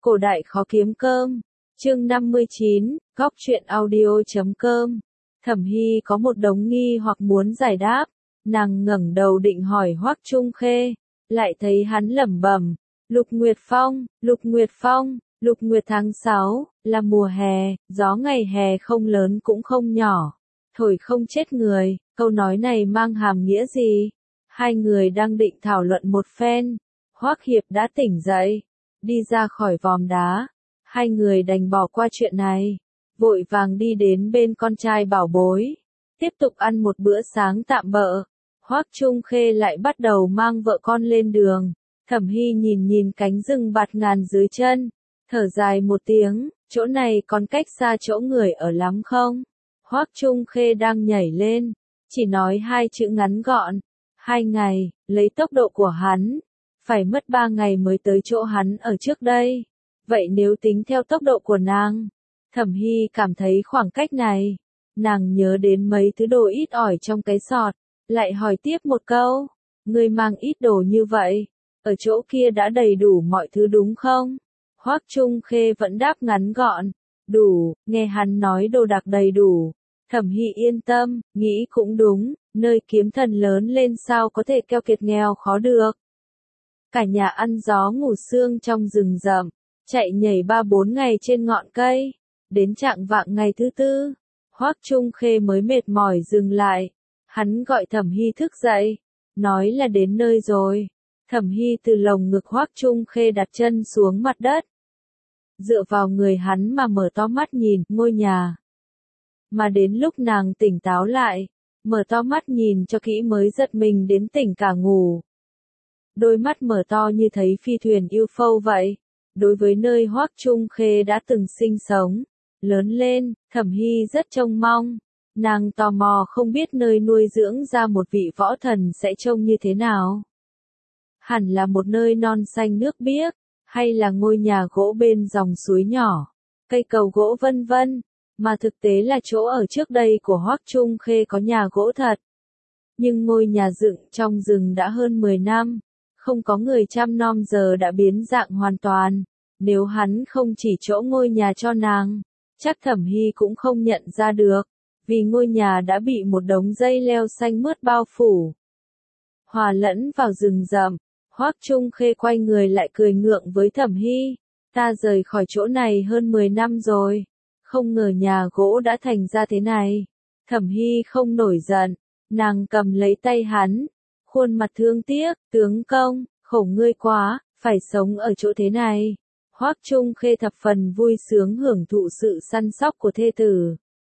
Cổ đại khó kiếm cơm. Chương 59, Góc truyện audio.com. Thẩm Hy có một đống nghi hoặc muốn giải đáp. Nàng ngẩng đầu định hỏi Hoắc Trung Khê, lại thấy hắn lẩm bẩm, Lục Nguyệt Phong, Lục Nguyệt Phong, Lục Nguyệt tháng 6, là mùa hè, gió ngày hè không lớn cũng không nhỏ, thổi không chết người, câu nói này mang hàm nghĩa gì? Hai người đang định thảo luận một phen, Hoắc Hiệp đã tỉnh dậy, đi ra khỏi vòm đá, hai người đành bỏ qua chuyện này, vội vàng đi đến bên con trai bảo bối, tiếp tục ăn một bữa sáng tạm bợ. Hoắc Trung Khê lại bắt đầu mang vợ con lên đường. Thẩm Hy nhìn cánh rừng bạt ngàn dưới chân, thở dài một tiếng, chỗ này còn cách xa chỗ người ở lắm không? Hoắc Trung Khê đang nhảy lên, chỉ nói hai chữ ngắn gọn, 2 ngày, lấy tốc độ của hắn, phải mất 3 ngày mới tới chỗ hắn ở trước đây. Vậy nếu tính theo tốc độ của nàng, Thẩm Hy cảm thấy khoảng cách này, nàng nhớ đến mấy thứ đồ ít ỏi trong cái sọt, lại hỏi tiếp một câu, ngươi mang ít đồ như vậy, ở chỗ kia đã đầy đủ mọi thứ đúng không? Hoắc Trung Khê vẫn đáp ngắn gọn, đủ, nghe hắn nói đồ đạc đầy đủ. Thẩm Hy yên tâm, nghĩ cũng đúng, nơi kiếm thần lớn lên sao có thể keo kiệt nghèo khó được. Cả nhà ăn gió ngủ sương trong rừng rậm, chạy nhảy 3-4 ngày trên ngọn cây, đến chạng vạng ngày thứ tư, Hoắc Trung Khê mới mệt mỏi dừng lại. Hắn gọi Thẩm Hy thức dậy, nói là đến nơi rồi. Thẩm Hy từ lồng ngực Hoắc Trung Khê đặt chân xuống mặt đất. Dựa vào người hắn mà mở to mắt nhìn ngôi nhà. Mà đến lúc nàng tỉnh táo lại, mở to mắt nhìn cho kỹ mới giật mình đến tỉnh cả ngủ. Đôi mắt mở to như thấy phi thuyền UFO vậy. Đối với nơi Hoắc Trung Khê đã từng sinh sống, lớn lên, Thẩm Hy rất trông mong. Nàng tò mò không biết nơi nuôi dưỡng ra một vị võ thần sẽ trông như thế nào. Hẳn là một nơi non xanh nước biếc, hay là ngôi nhà gỗ bên dòng suối nhỏ, cây cầu gỗ vân vân, mà thực tế là chỗ ở trước đây của Hoắc Trung Khê có nhà gỗ thật. Nhưng ngôi nhà dựng trong rừng đã hơn 10 năm, không có người chăm nom giờ đã biến dạng hoàn toàn. Nếu hắn không chỉ chỗ ngôi nhà cho nàng, chắc Thẩm Hy cũng không nhận ra được. Vì ngôi nhà đã bị một đống dây leo xanh mướt bao phủ. Hòa lẫn vào rừng rậm, Hoắc Trung Khê quay người lại cười ngượng với Thẩm Hy. Ta rời khỏi chỗ này hơn 10 năm rồi, không ngờ nhà gỗ đã thành ra thế này. Thẩm Hy không nổi giận, nàng cầm lấy tay hắn, khuôn mặt thương tiếc, tướng công, khổ ngươi quá, phải sống ở chỗ thế này. Hoắc Trung Khê thập phần vui sướng hưởng thụ sự săn sóc của thê tử.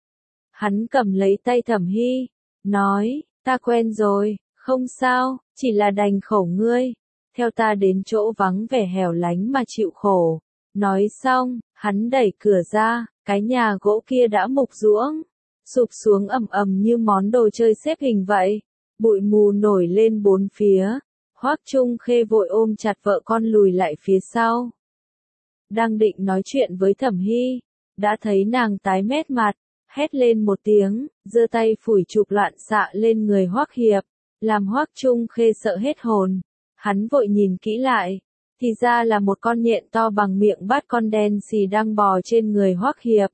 Hắn cầm lấy tay Thẩm Hy, nói, ta quen rồi, không sao, chỉ là đành khổ ngươi, theo ta đến chỗ vắng vẻ hẻo lánh mà chịu khổ. Nói xong, hắn đẩy cửa ra, cái nhà gỗ kia đã mục ruỗng, sụp xuống ầm ầm như món đồ chơi xếp hình vậy, bụi mù nổi lên bốn phía. Hoắc Trung Khê vội ôm chặt vợ con lùi lại phía sau. Đang định nói chuyện với Thẩm Hy, đã thấy nàng tái mét mặt, hét lên một tiếng, giơ tay phủi chụp loạn xạ lên người Hoắc Hiệp, làm Hoắc Trung Khê sợ hết hồn. Hắn vội nhìn kỹ lại, thì ra là một con nhện to bằng miệng bát con đen xì đang bò trên người Hoắc Hiệp.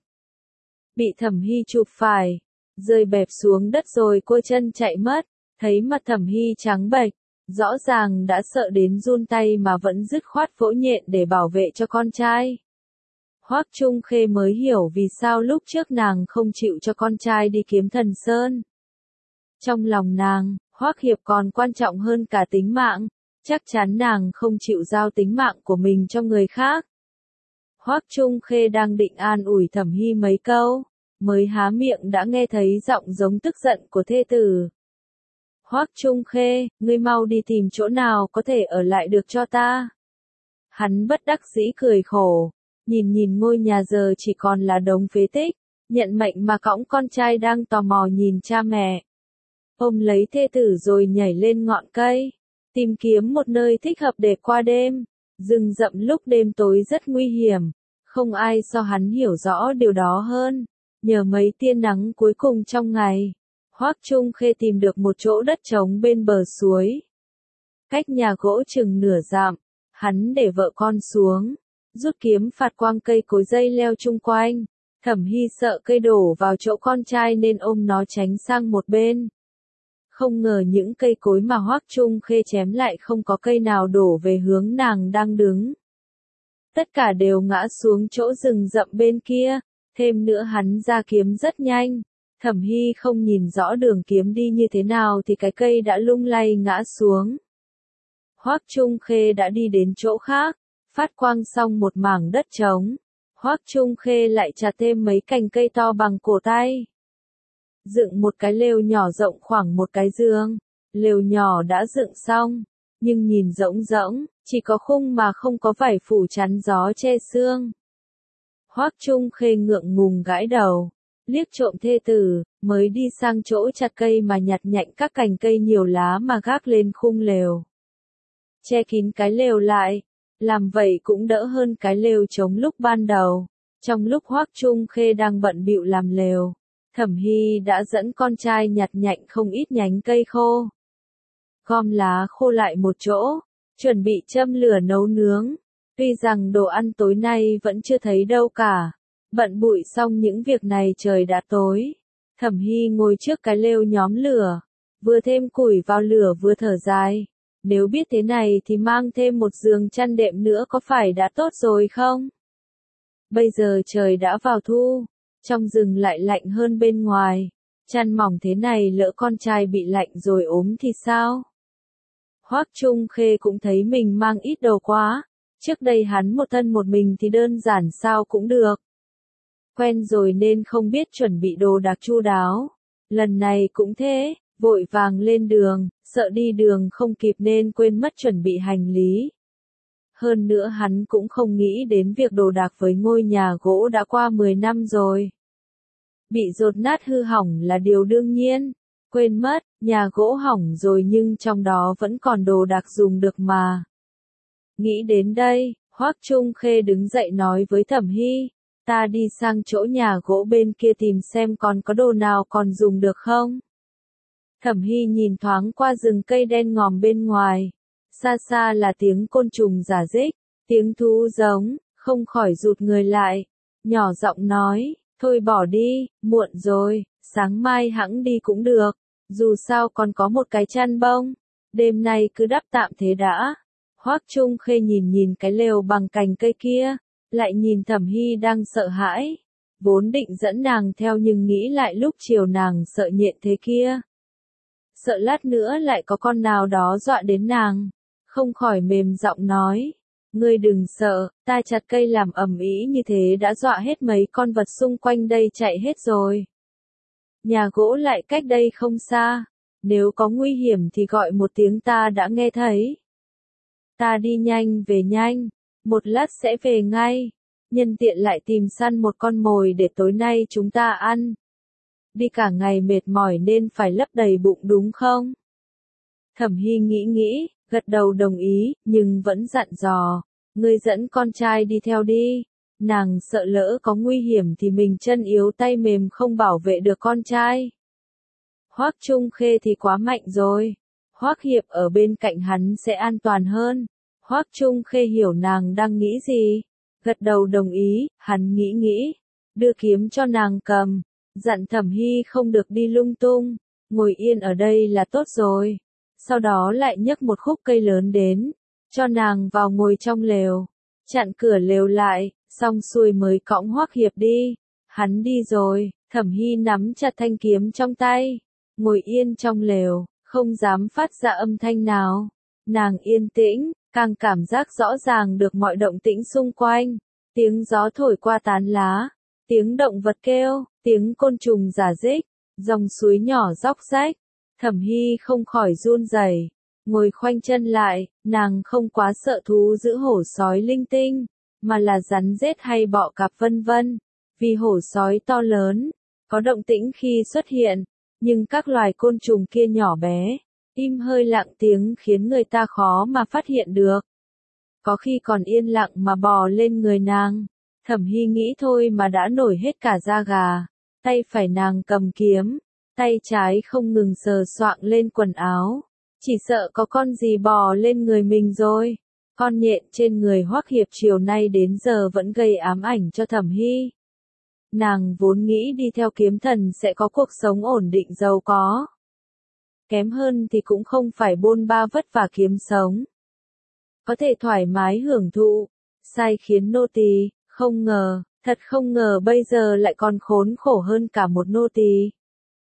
Bị Thẩm Hy chụp phải, rơi bẹp xuống đất rồi cô chân chạy mất, thấy mặt Thẩm Hy trắng bệch, rõ ràng đã sợ đến run tay mà vẫn dứt khoát vỗ nhện để bảo vệ cho con trai. Hoắc Trung Khê mới hiểu vì sao lúc trước nàng không chịu cho con trai đi kiếm Thần Sơn. Trong lòng nàng, Hoắc Hiệp còn quan trọng hơn cả tính mạng, chắc chắn nàng không chịu giao tính mạng của mình cho người khác. Hoắc Trung Khê đang định an ủi Thẩm Hy mấy câu, mới há miệng đã nghe thấy giọng giống tức giận của thê tử. Hoắc Trung Khê, ngươi mau đi tìm chỗ nào có thể ở lại được cho ta. Hắn bất đắc dĩ cười khổ. Nhìn ngôi nhà giờ chỉ còn là đống phế tích, nhận mệnh mà cõng con trai đang tò mò nhìn cha mẹ. Ôm lấy thê tử rồi nhảy lên ngọn cây, tìm kiếm một nơi thích hợp để qua đêm. Rừng rậm lúc đêm tối rất nguy hiểm, không ai so hắn hiểu rõ điều đó hơn. Nhờ mấy tia nắng cuối cùng trong ngày, Hoắc Trung Khê tìm được một chỗ đất trống bên bờ suối. Cách nhà gỗ chừng nửa dặm, hắn để vợ con xuống. rút kiếm phạt quang cây cối dây leo chung quanh. Thẩm Hy sợ cây đổ vào chỗ con trai nên ôm nó tránh sang một bên. Không ngờ những cây cối mà Hoắc Trung Khê chém lại không có cây nào đổ về hướng nàng đang đứng. Tất cả đều ngã xuống chỗ rừng rậm bên kia, thêm nữa hắn ra kiếm rất nhanh. Thẩm Hy không nhìn rõ đường kiếm đi như thế nào thì cái cây đã lung lay ngã xuống. Hoắc Trung Khê đã đi đến chỗ khác, phát quang xong một mảng đất trống. Hoắc Trung Khê lại chặt thêm mấy cành cây to bằng cổ tay. Dựng một cái lều nhỏ rộng khoảng một cái giường. Lều nhỏ đã dựng xong, nhưng nhìn rỗng rỗng, chỉ có khung mà không có vải phủ chắn gió che sương. Hoắc Trung Khê ngượng ngùng gãi đầu, liếc trộm thê tử, mới đi sang chỗ chặt cây mà nhặt nhạnh các cành cây nhiều lá mà gác lên khung lều. Che kín cái lều lại, làm vậy cũng đỡ hơn cái lều trống lúc ban đầu. Trong lúc Hoắc Trung Khê đang bận bịu làm lều, Thẩm Hy đã dẫn con trai nhặt nhạnh không ít nhánh cây khô. Gom lá khô lại một chỗ, chuẩn bị châm lửa nấu nướng. Tuy rằng đồ ăn tối nay vẫn chưa thấy đâu cả. Bận bụi xong những việc này trời đã tối. Thẩm Hy ngồi trước cái lều nhóm lửa, vừa thêm củi vào lửa vừa thở dài. Nếu biết thế này thì mang thêm một giường chăn đệm nữa có phải đã tốt rồi không? Bây giờ trời đã vào thu, trong rừng lại lạnh hơn bên ngoài. Chăn mỏng thế này lỡ con trai bị lạnh rồi ốm thì sao? Hoắc Trung Khê cũng thấy mình mang ít đồ quá. Trước đây hắn một thân một mình thì đơn giản sao cũng được. Quen rồi nên không biết chuẩn bị đồ đạc chu đáo. Lần này cũng thế, vội vàng lên đường, sợ đi đường không kịp nên quên mất chuẩn bị hành lý. Hơn nữa hắn cũng không nghĩ đến việc đồ đạc với ngôi nhà gỗ đã qua 10 năm rồi. Bị dột nát hư hỏng là điều đương nhiên. Quên mất, nhà gỗ hỏng rồi nhưng trong đó vẫn còn đồ đạc dùng được mà. Nghĩ đến đây, Hoắc Trung Khê đứng dậy nói với Thẩm Hy, ta đi sang chỗ nhà gỗ bên kia tìm xem còn có đồ nào còn dùng được không. Thẩm Hy nhìn thoáng qua rừng cây đen ngòm bên ngoài, xa xa là tiếng côn trùng rả rích, tiếng thú giống, không khỏi rụt người lại, nhỏ giọng nói, thôi bỏ đi, muộn rồi, sáng mai hẵng đi cũng được, dù sao còn có một cái chăn bông, đêm nay cứ đắp tạm thế đã. Hoắc Trung Khê nhìn nhìn cái lều bằng cành cây kia, lại nhìn Thẩm Hy đang sợ hãi, vốn định dẫn nàng theo nhưng nghĩ lại lúc chiều nàng sợ nhện thế kia. Sợ lát nữa lại có con nào đó dọa đến nàng, không khỏi mềm giọng nói, ngươi đừng sợ, ta chặt cây làm ầm ĩ như thế đã dọa hết mấy con vật xung quanh đây chạy hết rồi. Nhà gỗ lại cách đây không xa, nếu có nguy hiểm thì gọi một tiếng ta đã nghe thấy. Ta đi nhanh về nhanh, một lát sẽ về ngay, nhân tiện lại tìm săn một con mồi để tối nay chúng ta ăn. Đi cả ngày mệt mỏi nên phải lấp đầy bụng đúng không? Thẩm Hy nghĩ, gật đầu đồng ý, nhưng vẫn dặn dò, ngươi dẫn con trai đi theo đi. Nàng sợ lỡ có nguy hiểm thì mình chân yếu tay mềm không bảo vệ được con trai. Hoắc Trung Khê thì quá mạnh rồi. Hoắc Hiệp ở bên cạnh hắn sẽ an toàn hơn. Hoắc Trung Khê hiểu nàng đang nghĩ gì. Gật đầu đồng ý, hắn nghĩ. Đưa kiếm cho nàng cầm. Dặn Thẩm Hy không được đi lung tung. Ngồi yên ở đây là tốt rồi. Sau đó lại nhấc một khúc cây lớn đến. Cho nàng vào ngồi trong lều. Chặn cửa lều lại, xong xuôi mới cõng Hoắc Hiệp đi. Hắn đi rồi, Thẩm Hy nắm chặt thanh kiếm trong tay. Ngồi yên trong lều, không dám phát ra âm thanh nào. Nàng yên tĩnh, càng cảm giác rõ ràng được mọi động tĩnh xung quanh. Tiếng gió thổi qua tán lá, tiếng động vật kêu, tiếng côn trùng rả rích, dòng suối nhỏ róc rách. Thẩm Hy không khỏi run rẩy, ngồi khoanh chân lại, nàng không quá sợ thú dữ hổ sói linh tinh, mà là rắn rết hay bọ cạp vân vân. Vì hổ sói to lớn, có động tĩnh khi xuất hiện, nhưng các loài côn trùng kia nhỏ bé, im hơi lặng tiếng khiến người ta khó mà phát hiện được. Có khi còn yên lặng mà bò lên người nàng. Thẩm Hy nghĩ thôi mà đã nổi hết cả da gà. Tay phải nàng cầm kiếm, tay trái không ngừng sờ soạng lên quần áo. Chỉ sợ có con gì bò lên người mình rồi. Con nhện trên người Hoắc Hiệp chiều nay đến giờ vẫn gây ám ảnh cho Thẩm Hy. Nàng vốn nghĩ đi theo kiếm thần sẽ có cuộc sống ổn định giàu có. Kém hơn thì cũng không phải bôn ba vất vả kiếm sống. Có thể thoải mái hưởng thụ, sai khiến nô tỳ, không ngờ, thật không ngờ bây giờ lại còn khốn khổ hơn cả một nô tỳ.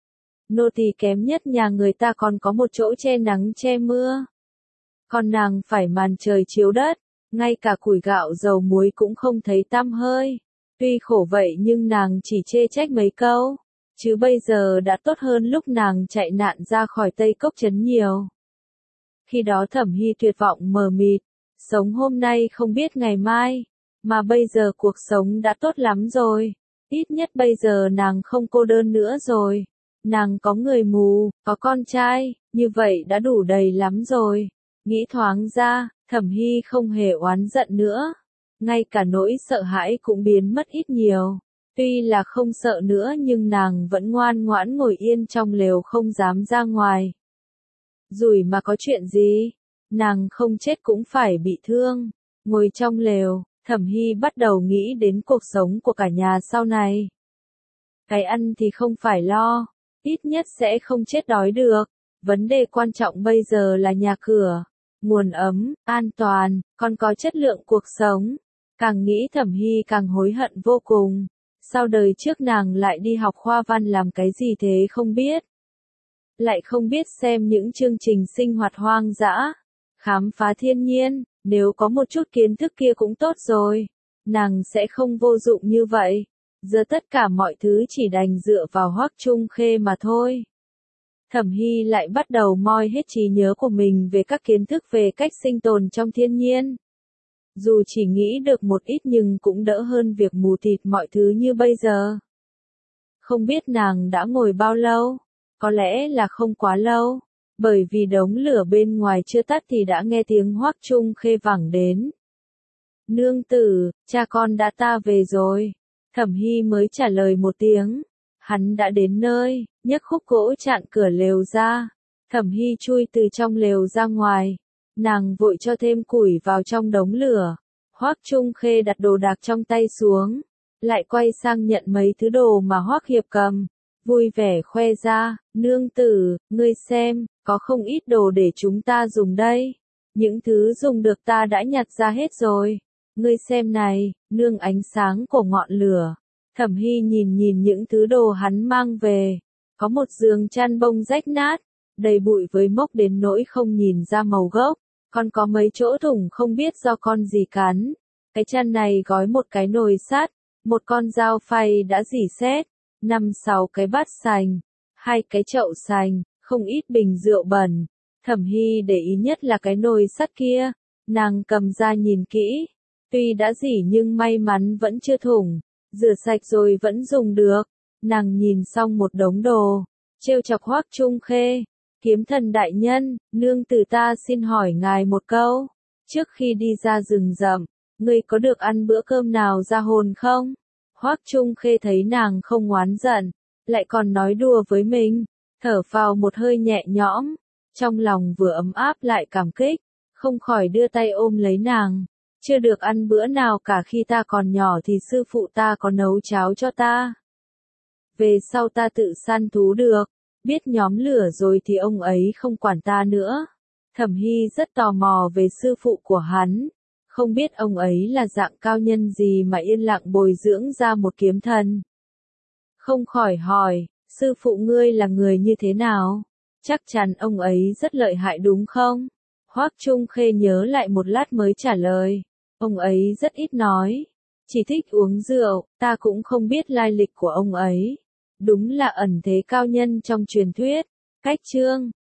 Nô tỳ kém nhất nhà người ta còn có một chỗ che nắng che mưa. Còn nàng phải màn trời chiếu đất, ngay cả củi gạo dầu muối cũng không thấy tăm hơi. Tuy khổ vậy nhưng nàng chỉ chê trách mấy câu, chứ bây giờ đã tốt hơn lúc nàng chạy nạn ra khỏi Tây Cốc Trấn nhiều. Khi đó Thẩm Hy tuyệt vọng mờ mịt, sống hôm nay không biết ngày mai, mà bây giờ cuộc sống đã tốt lắm rồi, ít nhất bây giờ nàng không cô đơn nữa rồi. Nàng có người mù, có con trai, như vậy đã đủ đầy lắm rồi. Nghĩ thoáng ra, Thẩm Hy không hề oán giận nữa. Ngay cả nỗi sợ hãi cũng biến mất ít nhiều. Tuy là không sợ nữa nhưng nàng vẫn ngoan ngoãn ngồi yên trong lều không dám ra ngoài. Rủi mà có chuyện gì, nàng không chết cũng phải bị thương. Ngồi trong lều, Thẩm Hy bắt đầu nghĩ đến cuộc sống của cả nhà sau này. Cái ăn thì không phải lo, ít nhất sẽ không chết đói được. Vấn đề quan trọng bây giờ là nhà cửa, nguồn ấm, an toàn, còn có chất lượng cuộc sống. Càng nghĩ Thẩm Hy càng hối hận vô cùng. Sao đời trước nàng lại đi học khoa văn làm cái gì thế không biết. Lại không biết xem những chương trình sinh hoạt hoang dã, khám phá thiên nhiên, nếu có một chút kiến thức kia cũng tốt rồi. Nàng sẽ không vô dụng như vậy. Giờ tất cả mọi thứ chỉ đành dựa vào Hoắc Trung Khê mà thôi. Thẩm Hy lại bắt đầu moi hết trí nhớ của mình về các kiến thức về cách sinh tồn trong thiên nhiên. Dù chỉ nghĩ được một ít nhưng cũng đỡ hơn việc mù tịt mọi thứ như bây giờ. Không biết nàng đã ngồi bao lâu, có lẽ là không quá lâu, bởi vì đống lửa bên ngoài chưa tắt thì đã nghe tiếng Hoắc Trung Khê vẳng đến. Nương tử, cha con đã ta về rồi. Thẩm Hy mới trả lời một tiếng. Hắn đã đến nơi, nhấc khúc gỗ chặn cửa lều ra. Thẩm Hy chui từ trong lều ra ngoài. Nàng vội cho thêm củi vào trong đống lửa. Hoắc Trung Khê đặt đồ đạc trong tay xuống, lại quay sang nhận mấy thứ đồ mà Hoắc Hiệp cầm, vui vẻ khoe ra, nương tử, ngươi xem, có không ít đồ để chúng ta dùng đây. Những thứ dùng được ta đã nhặt ra hết rồi. Ngươi xem này, nương ánh sáng của ngọn lửa. Thẩm Hy nhìn nhìn những thứ đồ hắn mang về. Có một giường chăn bông rách nát, đầy bụi với mốc đến nỗi không nhìn ra màu gốc. Còn có mấy chỗ thủng không biết do con gì cắn. Cái chăn này gói một cái nồi sắt, một con dao phay đã rỉ sét, 5-6 cái bát sành, 2 cái chậu sành, không ít bình rượu bẩn. Thẩm Hy để ý nhất là cái nồi sắt kia. Nàng cầm ra nhìn kỹ. Tuy đã rỉ nhưng may mắn vẫn chưa thủng. Rửa sạch rồi vẫn dùng được. Nàng nhìn xong một đống đồ, trêu chọc Hoắc Trung Khê. Kiếm thần đại nhân, nương tử ta xin hỏi ngài một câu. Trước khi đi ra rừng rậm, ngươi có được ăn bữa cơm nào ra hồn không? Hoắc Trung Khê thấy nàng không oán giận, lại còn nói đùa với mình, thở phào một hơi nhẹ nhõm, trong lòng vừa ấm áp lại cảm kích, không khỏi đưa tay ôm lấy nàng. Chưa được ăn bữa nào cả, khi ta còn nhỏ thì sư phụ ta có nấu cháo cho ta. Về sau ta tự săn thú được, biết nhóm lửa rồi thì ông ấy không quản ta nữa. Thẩm Hy rất tò mò về sư phụ của hắn, không biết ông ấy là dạng cao nhân gì mà yên lặng bồi dưỡng ra một kiếm thần. Không khỏi hỏi, sư phụ ngươi là người như thế nào? Chắc chắn ông ấy rất lợi hại đúng không? Hoắc Trung Khê nhớ lại một lát mới trả lời, ông ấy rất ít nói, chỉ thích uống rượu, ta cũng không biết lai lịch của ông ấy. Đúng là ẩn thế cao nhân trong truyền thuyết. Cách chương